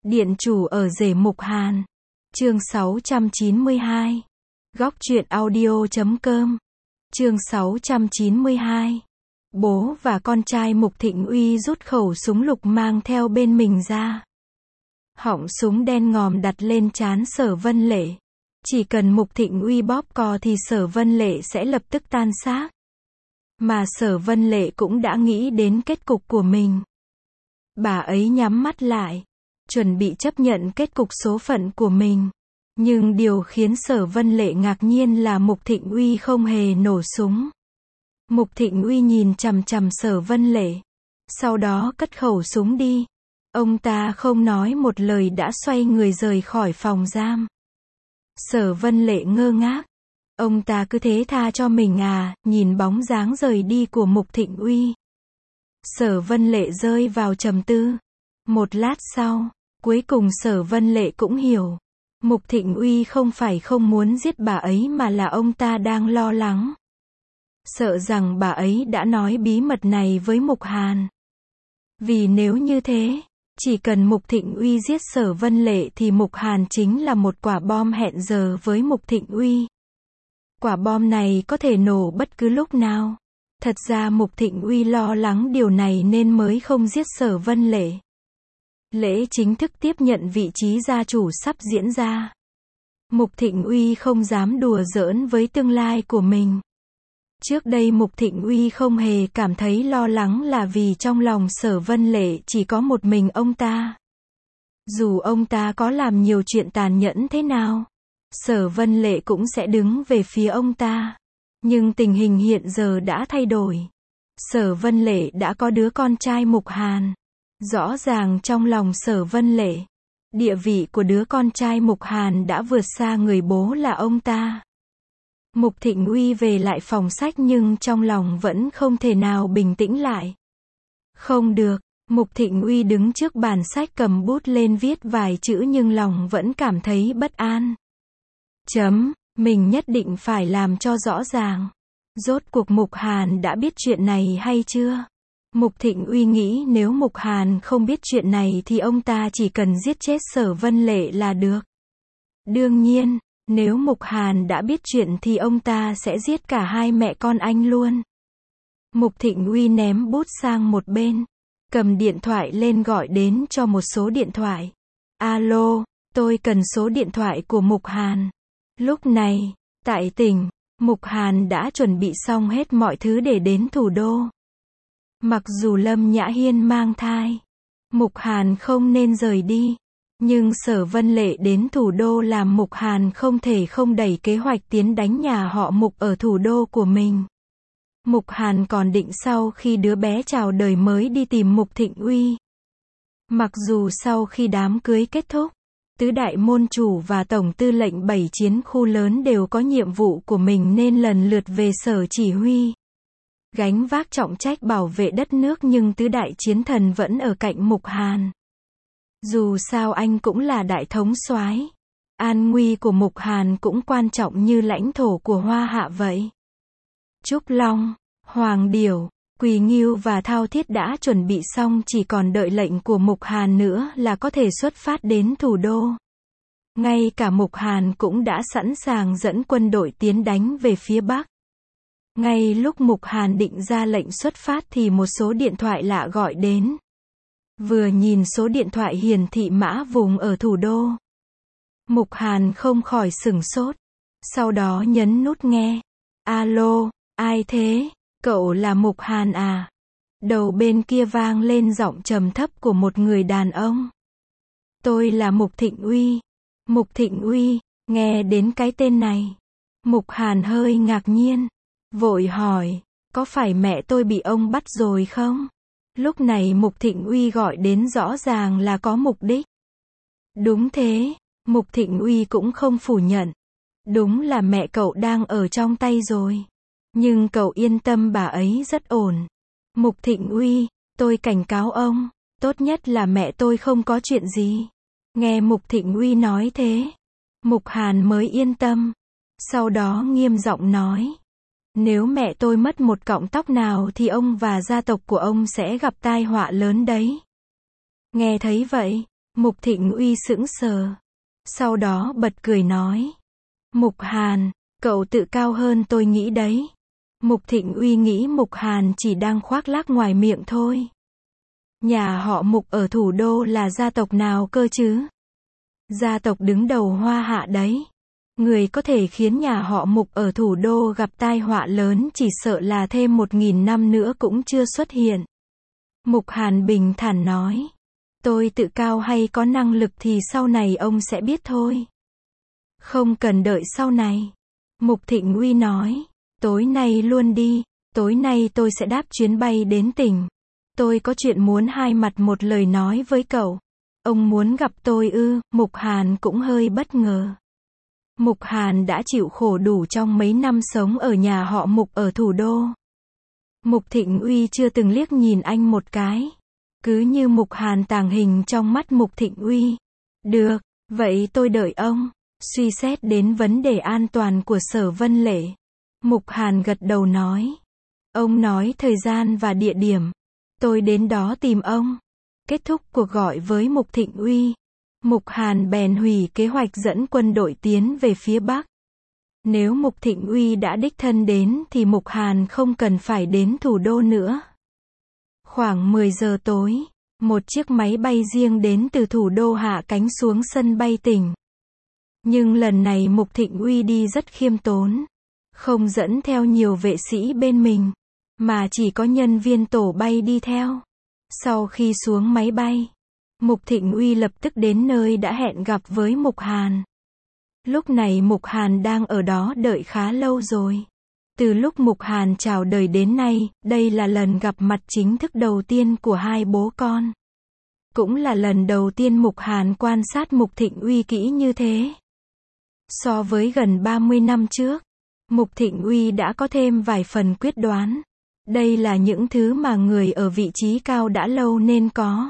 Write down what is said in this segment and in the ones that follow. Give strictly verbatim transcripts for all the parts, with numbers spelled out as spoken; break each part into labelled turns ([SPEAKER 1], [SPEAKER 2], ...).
[SPEAKER 1] Điện chủ ở rể Mục Hàn. Chương sáu trăm chín mươi hai. Góc truyện audio chấm com. Chương sáu trăm chín mươi hai. Bố và con trai Mục Thịnh Uy rút khẩu súng lục mang theo bên mình ra. Họng súng đen ngòm đặt lên trán Sở Vân Lệ. Chỉ cần Mục Thịnh Uy bóp cò thì Sở Vân Lệ sẽ lập tức tan xác. Mà Sở Vân Lệ cũng đã nghĩ đến kết cục của mình. Bà ấy nhắm mắt lại, chuẩn bị chấp nhận kết cục số phận của mình. Nhưng điều khiến Sở Vân Lệ ngạc nhiên là Mục Thịnh Uy không hề nổ súng. Mục Thịnh Uy nhìn chằm chằm Sở Vân Lệ, sau đó cất khẩu súng đi. Ông ta không nói một lời đã xoay người rời khỏi phòng giam. Sở Vân Lệ ngơ ngác. Ông ta cứ thế tha cho mình à, nhìn bóng dáng rời đi của Mục Thịnh Uy. Sở Vân Lệ rơi vào trầm tư. Một lát sau, cuối cùng Sở Vân Lệ cũng hiểu. Mục Thịnh Uy không phải không muốn giết bà ấy mà là ông ta đang lo lắng. Sợ rằng bà ấy đã nói bí mật này với Mục Hàn. Vì nếu như thế, chỉ cần Mục Thịnh Uy giết Sở Vân Lệ thì Mục Hàn chính là một quả bom hẹn giờ với Mục Thịnh Uy. Quả bom này có thể nổ bất cứ lúc nào. Thật ra Mục Thịnh Uy lo lắng điều này nên mới không giết Sở Vân Lệ. Lễ chính thức tiếp nhận vị trí gia chủ sắp diễn ra. Mục Thịnh Uy không dám đùa giỡn với tương lai của mình. Trước đây Mục Thịnh Uy không hề cảm thấy lo lắng là vì trong lòng Sở Vân Lệ chỉ có một mình ông ta. Dù ông ta có làm nhiều chuyện tàn nhẫn thế nào, Sở Vân Lệ cũng sẽ đứng về phía ông ta. Nhưng tình hình hiện giờ đã thay đổi. Sở Vân Lệ đã có đứa con trai Mục Hàn. Rõ ràng trong lòng Sở Vân Lệ, địa vị của đứa con trai Mục Hàn đã vượt xa người bố là ông ta. Mục Thịnh Uy về lại phòng sách nhưng trong lòng vẫn không thể nào bình tĩnh lại. Không được, Mục Thịnh Uy đứng trước bàn sách cầm bút lên viết vài chữ nhưng lòng vẫn cảm thấy bất an. Chấm, mình nhất định phải làm cho rõ ràng. Rốt cuộc Mục Hàn đã biết chuyện này hay chưa? Mục Thịnh Uy nghĩ nếu Mục Hàn không biết chuyện này thì ông ta chỉ cần giết chết Sở Vân Lệ là được. Đương nhiên, nếu Mục Hàn đã biết chuyện thì ông ta sẽ giết cả hai mẹ con anh luôn. Mục Thịnh Uy ném bút sang một bên, cầm điện thoại lên gọi đến cho một số điện thoại. Alo, tôi cần số điện thoại của Mục Hàn. Lúc này, tại tỉnh, Mục Hàn đã chuẩn bị xong hết mọi thứ để đến thủ đô. Mặc dù Lâm Nhã Hiên mang thai, Mục Hàn không nên rời đi. Nhưng Sở Vân Lệ đến thủ đô làm Mục Hàn không thể không đẩy kế hoạch tiến đánh nhà họ Mục ở thủ đô của mình. Mục Hàn còn định sau khi đứa bé chào đời mới đi tìm Mục Thịnh Uy. Mặc dù sau khi đám cưới kết thúc, tứ đại môn chủ và tổng tư lệnh bảy chiến khu lớn đều có nhiệm vụ của mình nên lần lượt về sở chỉ huy, gánh vác trọng trách bảo vệ đất nước, nhưng tứ đại chiến thần vẫn ở cạnh Mục Hàn. Dù sao anh cũng là đại thống soái, an nguy của Mục Hàn cũng quan trọng như lãnh thổ của Hoa Hạ vậy. Trúc Long, Hoàng Điểu, Quỳ Ngưu và Thao Thiết đã chuẩn bị xong, chỉ còn đợi lệnh của Mục Hàn nữa là có thể xuất phát đến thủ đô. Ngay cả Mục Hàn cũng đã sẵn sàng dẫn quân đội tiến đánh về phía Bắc. Ngay lúc Mục Hàn định ra lệnh xuất phát thì một số điện thoại lạ gọi đến. Vừa nhìn số điện thoại hiển thị Mã Vùng ở thủ đô, Mục Hàn không khỏi sửng sốt. Sau đó nhấn nút nghe. Alo, ai thế? Cậu là Mục Hàn à? Đầu bên kia vang lên giọng trầm thấp của một người đàn ông. Tôi là Mục Thịnh Uy. Mục Thịnh Uy, nghe đến cái tên này, Mục Hàn hơi ngạc nhiên, vội hỏi, có phải mẹ tôi bị ông bắt rồi không? Lúc này Mục Thịnh Uy gọi đến rõ ràng là có mục đích. Đúng thế, Mục Thịnh Uy cũng không phủ nhận. Đúng là mẹ cậu đang ở trong tay rồi. Nhưng cậu yên tâm, bà ấy rất ổn. Mục Thịnh Uy, tôi cảnh cáo ông, tốt nhất là mẹ tôi không có chuyện gì. Nghe Mục Thịnh Uy nói thế, Mục Hàn mới yên tâm. Sau đó nghiêm giọng nói, nếu mẹ tôi mất một cọng tóc nào thì ông và gia tộc của ông sẽ gặp tai họa lớn đấy. Nghe thấy vậy, Mục Thịnh Uy sững sờ. Sau đó bật cười nói. Mục Hàn, cậu tự cao hơn tôi nghĩ đấy. Mục Thịnh Uy nghĩ Mục Hàn chỉ đang khoác lác ngoài miệng thôi. Nhà họ Mục ở thủ đô là gia tộc nào cơ chứ? Gia tộc đứng đầu Hoa Hạ đấy. Người có thể khiến nhà họ Mục ở thủ đô gặp tai họa lớn chỉ sợ là thêm một nghìn năm nữa cũng chưa xuất hiện. Mục Hàn bình thản nói. Tôi tự cao hay có năng lực thì sau này ông sẽ biết thôi. Không cần đợi sau này. Mục Thịnh Uy nói. Tối nay luôn đi. Tối nay tôi sẽ đáp chuyến bay đến tỉnh. Tôi có chuyện muốn hai mặt một lời nói với cậu. Ông muốn gặp tôi ư? Mục Hàn cũng hơi bất ngờ. Mục Hàn đã chịu khổ đủ trong mấy năm sống ở nhà họ Mục ở thủ đô. Mục Thịnh Uy chưa từng liếc nhìn anh một cái. Cứ như Mục Hàn tàng hình trong mắt Mục Thịnh Uy. Được, vậy tôi đợi ông. Suy xét đến vấn đề an toàn của Sở Vân Lệ. Mục Hàn gật đầu nói. Ông nói thời gian và địa điểm. Tôi đến đó tìm ông. Kết thúc cuộc gọi với Mục Thịnh Uy. Mục Hàn bèn hủy kế hoạch dẫn quân đội tiến về phía Bắc. Nếu Mục Thịnh Uy đã đích thân đến thì Mục Hàn không cần phải đến thủ đô nữa. Khoảng mười giờ tối, một chiếc máy bay riêng đến từ thủ đô hạ cánh xuống sân bay tỉnh. Nhưng lần này Mục Thịnh Uy đi rất khiêm tốn. Không dẫn theo nhiều vệ sĩ bên mình, mà chỉ có nhân viên tổ bay đi theo. Sau khi xuống máy bay, Mục Thịnh Uy lập tức đến nơi đã hẹn gặp với Mục Hàn. Lúc này Mục Hàn đang ở đó đợi khá lâu rồi. Từ lúc Mục Hàn chào đời đến nay, đây là lần gặp mặt chính thức đầu tiên của hai bố con. Cũng là lần đầu tiên Mục Hàn quan sát Mục Thịnh Uy kỹ như thế. So với gần ba mươi năm trước, Mục Thịnh Uy đã có thêm vài phần quyết đoán. Đây là những thứ mà người ở vị trí cao đã lâu nên có.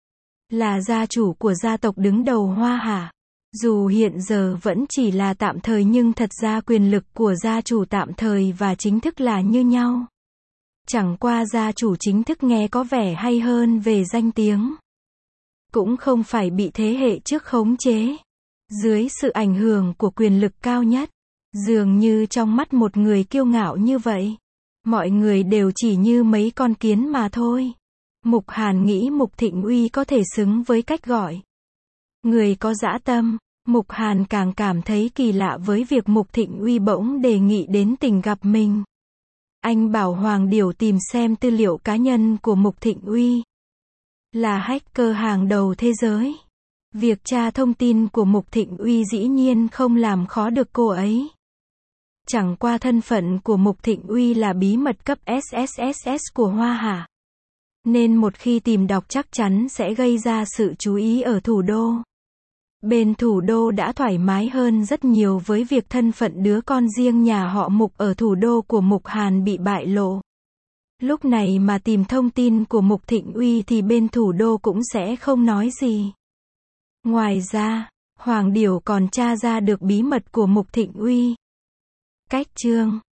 [SPEAKER 1] Là gia chủ của gia tộc đứng đầu Hoa Hạ. Dù hiện giờ vẫn chỉ là tạm thời nhưng thật ra quyền lực của gia chủ tạm thời và chính thức là như nhau. Chẳng qua gia chủ chính thức nghe có vẻ hay hơn về danh tiếng. Cũng không phải bị thế hệ trước khống chế. Dưới sự ảnh hưởng của quyền lực cao nhất. Dường như trong mắt một người kiêu ngạo như vậy. Mọi người đều chỉ như mấy con kiến mà thôi. Mục Hàn nghĩ Mục Thịnh Uy có thể xứng với cách gọi. Người có dã tâm. Mục Hàn càng cảm thấy kỳ lạ với việc Mục Thịnh Uy bỗng đề nghị đến tỉnh gặp mình. Anh bảo Hoàng Điểu tìm xem tư liệu cá nhân của Mục Thịnh Uy. Là hacker hàng đầu thế giới. Việc tra thông tin của Mục Thịnh Uy dĩ nhiên không làm khó được cô ấy. Chẳng qua thân phận của Mục Thịnh Uy là bí mật cấp ét ét ét ét của Hoa Hạ. Nên một khi tìm đọc chắc chắn sẽ gây ra sự chú ý ở thủ đô. Bên thủ đô đã thoải mái hơn rất nhiều với việc thân phận đứa con riêng nhà họ Mục ở thủ đô của Mục Hàn bị bại lộ. Lúc này mà tìm thông tin của Mục Thịnh Uy thì bên thủ đô cũng sẽ không nói gì. Ngoài ra, Hoàng Điểu còn tra ra được bí mật của Mục Thịnh Uy. Cách chương